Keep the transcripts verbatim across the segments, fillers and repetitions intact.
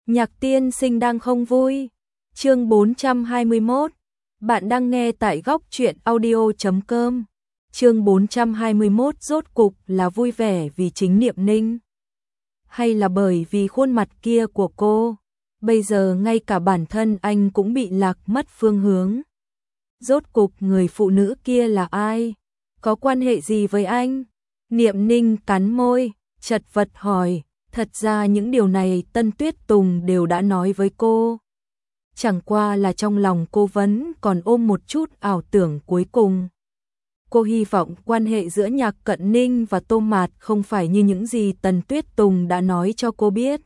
Nhạc tiên sinh đang không vui. Chương bốn trăm hai mươi mốt. Bạn đang nghe tại góc truyện audio chấm com. Chương bốn trăm hai mươi mốt rốt cục là vui vẻ vì chính Niệm Ninh, hay là bởi vì khuôn mặt kia của cô? Bây giờ ngay cả bản thân anh cũng bị lạc mất phương hướng. Rốt cục người phụ nữ kia là ai? Có quan hệ gì với anh? Niệm Ninh cắn môi, chật vật hỏi. Thật ra những điều này Tân Tuyết Tùng đều đã nói với cô. Chẳng qua là trong lòng cô vẫn còn ôm một chút ảo tưởng cuối cùng. Cô hy vọng quan hệ giữa Nhạc Cận Ninh và Tô Mạt không phải như những gì Tân Tuyết Tùng đã nói cho cô biết.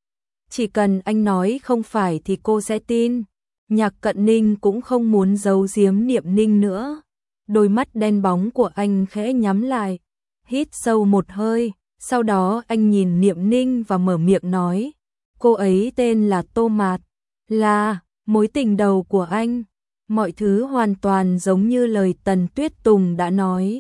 Chỉ cần anh nói không phải thì cô sẽ tin. Nhạc Cận Ninh cũng không muốn giấu giếm Niệm Ninh nữa. Đôi mắt đen bóng của anh khẽ nhắm lại, hít sâu một hơi. Sau đó anh nhìn Niệm Ninh và mở miệng nói, cô ấy tên là Tô Mạt, là mối tình đầu của anh. Mọi thứ hoàn toàn giống như lời Tần Tuyết Tùng đã nói.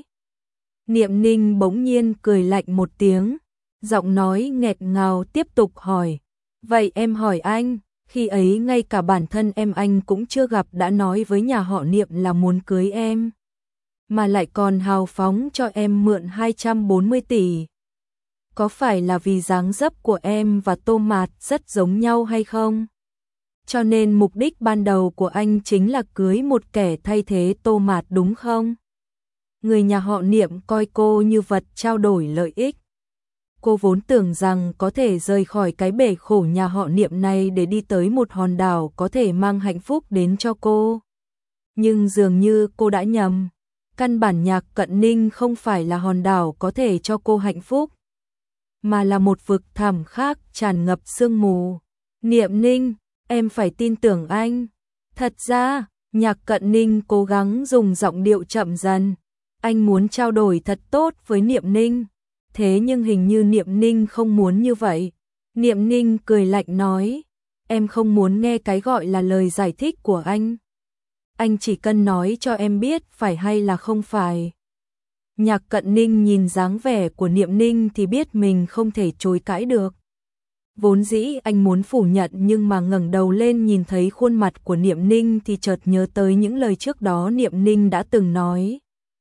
Niệm Ninh bỗng nhiên cười lạnh một tiếng, giọng nói nghẹt ngào tiếp tục hỏi, vậy em hỏi anh, khi ấy ngay cả bản thân em anh cũng chưa gặp đã nói với nhà họ Niệm là muốn cưới em, mà lại còn hào phóng cho em mượn hai trăm bốn mươi tỷ. Có phải là vì dáng dấp của em và Tô Mạt rất giống nhau hay không? Cho nên mục đích ban đầu của anh chính là cưới một kẻ thay thế Tô Mạt đúng không? Người nhà họ Niệm coi cô như vật trao đổi lợi ích. Cô vốn tưởng rằng có thể rời khỏi cái bể khổ nhà họ Niệm này để đi tới một hòn đảo có thể mang hạnh phúc đến cho cô. Nhưng dường như cô đã nhầm. Căn bản Nhạc Cận Ninh không phải là hòn đảo có thể cho cô hạnh phúc, mà là một vực thẳm khác tràn ngập sương mù. Niệm Ninh, em phải tin tưởng anh. Thật ra, Nhạc Cận Ninh cố gắng dùng giọng điệu chậm dần. Anh muốn trao đổi thật tốt với Niệm Ninh. Thế nhưng hình như Niệm Ninh không muốn như vậy. Niệm Ninh cười lạnh nói, em không muốn nghe cái gọi là lời giải thích của anh. Anh chỉ cần nói cho em biết phải hay là không phải. Nhạc Cận Ninh nhìn dáng vẻ của Niệm Ninh thì biết mình không thể chối cãi được. Vốn dĩ anh muốn phủ nhận nhưng mà ngẩng đầu lên nhìn thấy khuôn mặt của Niệm Ninh thì chợt nhớ tới những lời trước đó Niệm Ninh đã từng nói.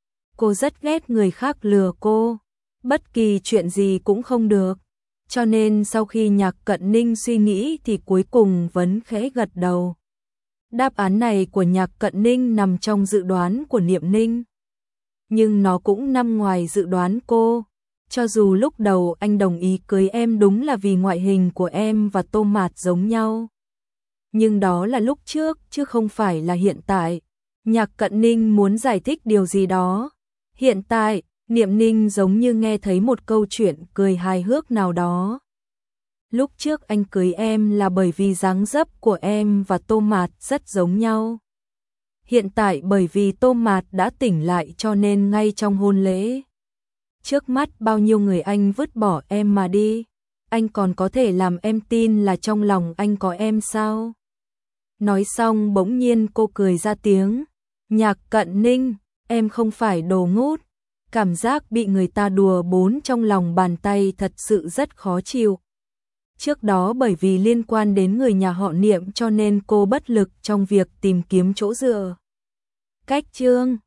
Cô rất ghét người khác lừa cô, bất kỳ chuyện gì cũng không được. Cho nên sau khi Nhạc Cận Ninh suy nghĩ thì cuối cùng vẫn khẽ gật đầu. Đáp án này của Nhạc Cận Ninh nằm trong dự đoán của Niệm Ninh, nhưng nó cũng nằm ngoài dự đoán cô. Cho dù lúc đầu anh đồng ý cưới em đúng là vì ngoại hình của em và Tô Mạt giống nhau, nhưng đó là lúc trước chứ không phải là hiện tại. Nhạc Cận Ninh muốn giải thích điều gì đó. Hiện tại, Niệm Ninh giống như nghe thấy một câu chuyện cười hài hước nào đó. Lúc trước anh cưới em là bởi vì dáng dấp của em và Tô Mạt rất giống nhau. Hiện tại bởi vì Tô Mạt đã tỉnh lại cho nên ngay trong hôn lễ, trước mắt bao nhiêu người anh vứt bỏ em mà đi, anh còn có thể làm em tin là trong lòng anh có em sao? Nói xong bỗng nhiên cô cười ra tiếng. Nhạc Cận Ninh, em không phải đồ ngút. Cảm giác bị người ta đùa bỡn trong lòng bàn tay thật sự rất khó chịu. Trước đó bởi vì liên quan đến người nhà họ Niệm cho nên cô bất lực trong việc tìm kiếm chỗ dựa. Cách chương